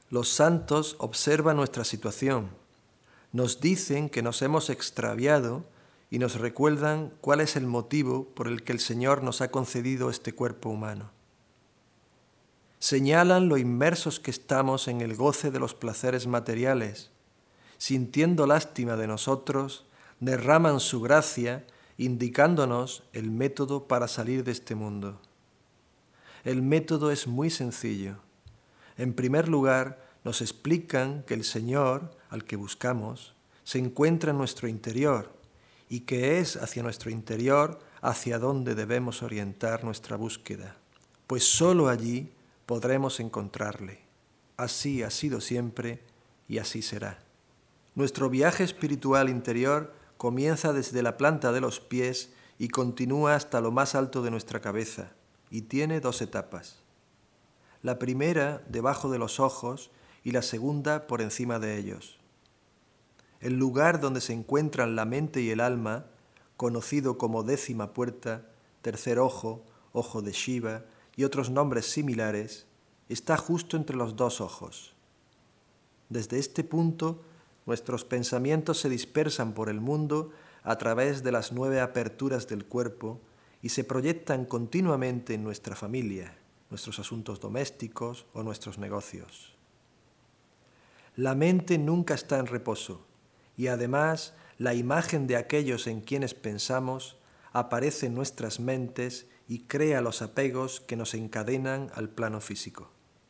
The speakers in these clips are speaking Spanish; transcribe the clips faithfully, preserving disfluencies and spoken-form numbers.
Los santos observan nuestra situación, nos dicen que nos hemos extraviado y nos recuerdan cuál es el motivo por el que el Señor nos ha concedido este cuerpo humano. Señalan lo inmersos que estamos en el goce de los placeres materiales, sintiendo lástima de nosotros, derraman su gracia, indicándonos el método para salir de este mundo. El método es muy sencillo. En primer lugar, nos explican que el Señor, al que buscamos, se encuentra en nuestro interior y que es hacia nuestro interior hacia donde debemos orientar nuestra búsqueda, pues sólo allí podremos encontrarle. Así ha sido siempre y así será. Nuestro viaje espiritual interior comienza desde la planta de los pies y continúa hasta lo más alto de nuestra cabeza, y tiene dos etapas. La primera debajo de los ojos y la segunda por encima de ellos. El lugar donde se encuentran la mente y el alma, conocido como décima puerta, tercer ojo, ojo de Shiva y otros nombres similares, está justo entre los dos ojos. Desde este punto, nuestros pensamientos se dispersan por el mundo a través de las nueve aperturas del cuerpo y se proyectan continuamente en nuestra familia, nuestros asuntos domésticos o nuestros negocios. La mente nunca está en reposo y además la imagen de aquellos en quienes pensamos aparece en nuestras mentes y crea los apegos que nos encadenan al plano físico.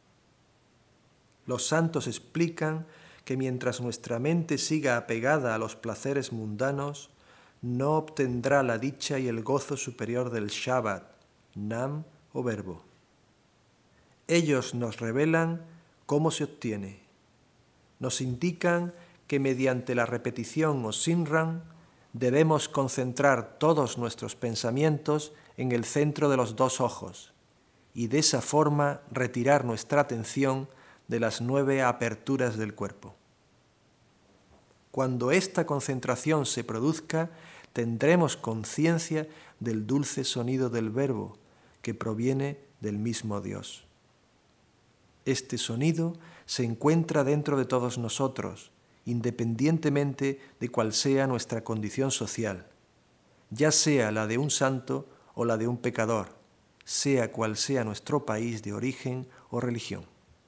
Los santos explican que mientras nuestra mente siga apegada a los placeres mundanos, no obtendrá la dicha y el gozo superior del Shabbat, Nam o verbo. Ellos nos revelan cómo se obtiene. Nos indican que mediante la repetición o simran debemos concentrar todos nuestros pensamientos en el centro de los dos ojos y de esa forma retirar nuestra atención de las nueve aperturas del cuerpo. Cuando esta concentración se produzca, tendremos conciencia del dulce sonido del verbo que proviene del mismo Dios. Este sonido se encuentra dentro de todos nosotros, independientemente de cuál sea nuestra condición social, ya sea la de un santo o la de un pecador, sea cual sea nuestro país de origen o religión.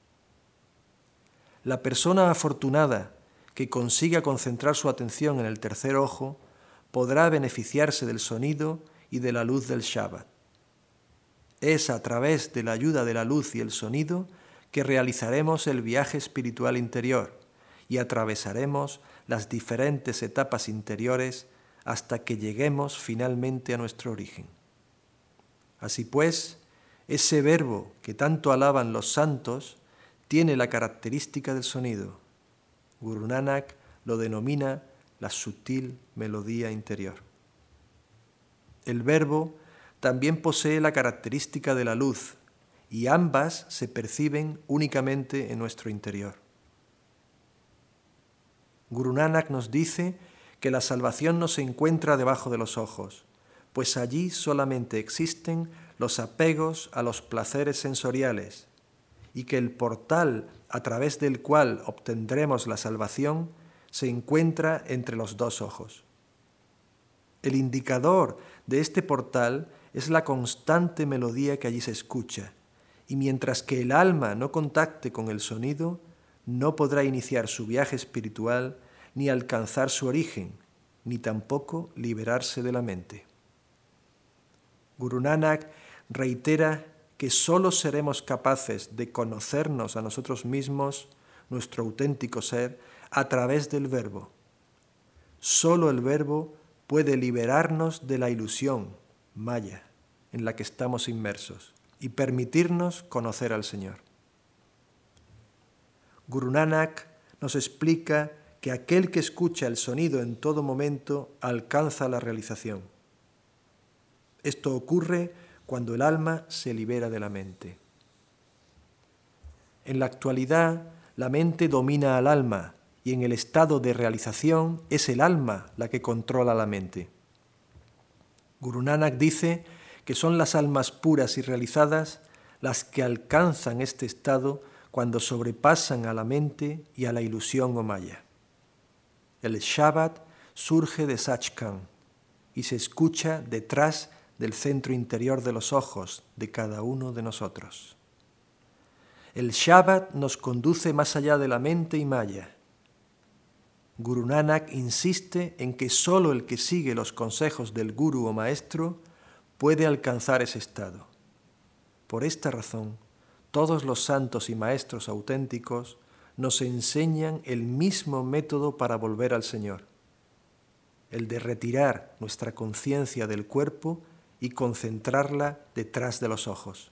La persona afortunada que consiga concentrar su atención en el tercer ojo podrá beneficiarse del sonido y de la luz del Shabbat. Es a través de la ayuda de la luz y el sonido que realizaremos el viaje espiritual interior y atravesaremos las diferentes etapas interiores hasta que lleguemos finalmente a nuestro origen. Así pues, ese verbo que tanto alaban los santos tiene la característica del sonido. Guru Nanak lo denomina la sutil melodía interior. El verbo también posee la característica de la luz y ambas se perciben únicamente en nuestro interior. Guru Nanak nos dice que la salvación no se encuentra debajo de los ojos, pues allí solamente existen los apegos a los placeres sensoriales y que el portal a través del cual obtendremos la salvación se encuentra entre los dos ojos. El indicador de este portal es la constante melodía que allí se escucha, y mientras que el alma no contacte con el sonido, no podrá iniciar su viaje espiritual ni alcanzar su origen, ni tampoco liberarse de la mente. Guru Nanak reitera que sólo seremos capaces de conocernos a nosotros mismos, nuestro auténtico ser, a través del verbo. Sólo el verbo puede liberarnos de la ilusión, maya, en la que estamos inmersos y permitirnos conocer al Señor. Guru Nanak nos explica que aquel que escucha el sonido en todo momento alcanza la realización. Esto ocurre cuando el alma se libera de la mente. En la actualidad, la mente domina al alma y en el estado de realización es el alma la que controla la mente. Guru Nanak dice que son las almas puras y realizadas las que alcanzan este estado cuando sobrepasan a la mente y a la ilusión o maya. El Shabbat surge de Sachkhand y se escucha detrás del centro interior de los ojos de cada uno de nosotros. El Shabbat nos conduce más allá de la mente y maya. Guru Nanak insiste en que sólo el que sigue los consejos del Guru o Maestro puede alcanzar ese estado. Por esta razón, todos los santos y maestros auténticos nos enseñan el mismo método para volver al Señor, el de retirar nuestra conciencia del cuerpo y concentrarla detrás de los ojos.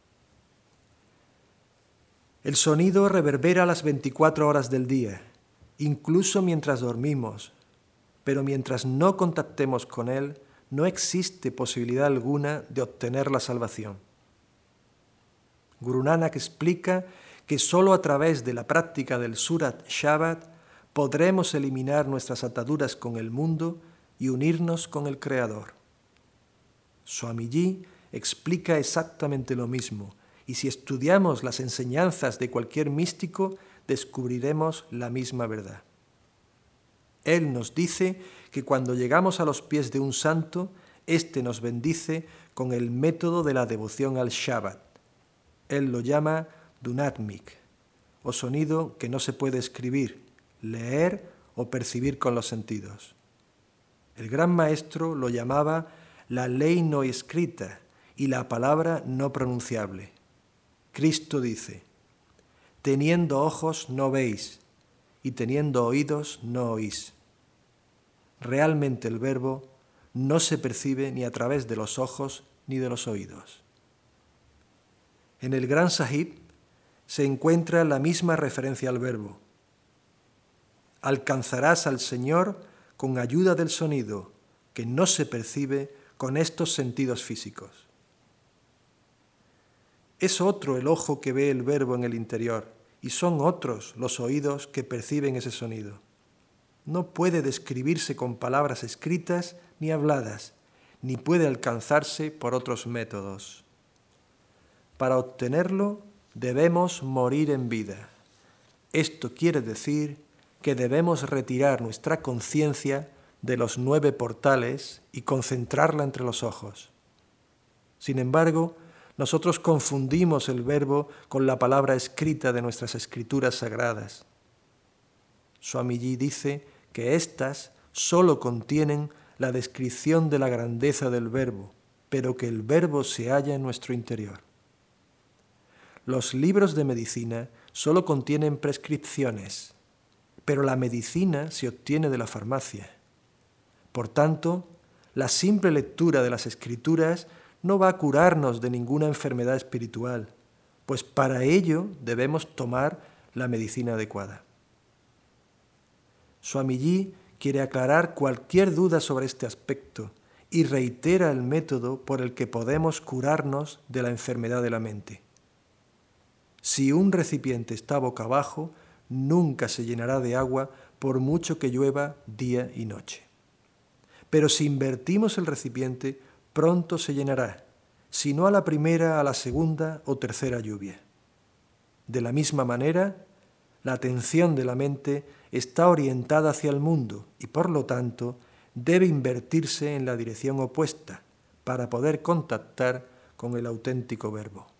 El sonido reverbera las veinticuatro horas del día, incluso mientras dormimos, pero mientras no contactemos con él, no existe posibilidad alguna de obtener la salvación. Guru Nanak explica que sólo a través de la práctica del Surat Shabbat podremos eliminar nuestras ataduras con el mundo y unirnos con el Creador. Swamiji explica exactamente lo mismo, y si estudiamos las enseñanzas de cualquier místico, descubriremos la misma verdad. Él nos dice que cuando llegamos a los pies de un santo, éste nos bendice con el método de la devoción al Shabbat. Él lo llama Dunatmik, o sonido que no se puede escribir, leer o percibir con los sentidos. El gran maestro lo llamaba la ley no escrita y la palabra no pronunciable. Cristo dice: teniendo ojos no veis, y teniendo oídos no oís. Realmente el verbo no se percibe ni a través de los ojos ni de los oídos. En el Gran Sahib se encuentra la misma referencia al verbo. Alcanzarás al Señor con ayuda del sonido, que no se percibe con estos sentidos físicos. Es otro el ojo que ve el verbo en el interior, y son otros los oídos que perciben ese sonido. No puede describirse con palabras escritas ni habladas, ni puede alcanzarse por otros métodos. Para obtenerlo debemos morir en vida. Esto quiere decir que debemos retirar nuestra conciencia de los nueve portales y concentrarla entre los ojos. Sin embargo, nosotros confundimos el verbo con la palabra escrita de nuestras escrituras sagradas. Swamiji dice que éstas sólo contienen la descripción de la grandeza del verbo, pero que el verbo se halla en nuestro interior. Los libros de medicina sólo contienen prescripciones, pero la medicina se obtiene de la farmacia. Por tanto, la simple lectura de las escrituras no va a curarnos de ninguna enfermedad espiritual, pues para ello debemos tomar la medicina adecuada. Swamiji quiere aclarar cualquier duda sobre este aspecto y reitera el método por el que podemos curarnos de la enfermedad de la mente. Si un recipiente está boca abajo, nunca se llenará de agua por mucho que llueva día y noche. Pero si invertimos el recipiente, pronto se llenará, si no a la primera, a la segunda o tercera lluvia. De la misma manera, la atención de la mente está orientada hacia el mundo y, por lo tanto, debe invertirse en la dirección opuesta para poder contactar con el auténtico verbo.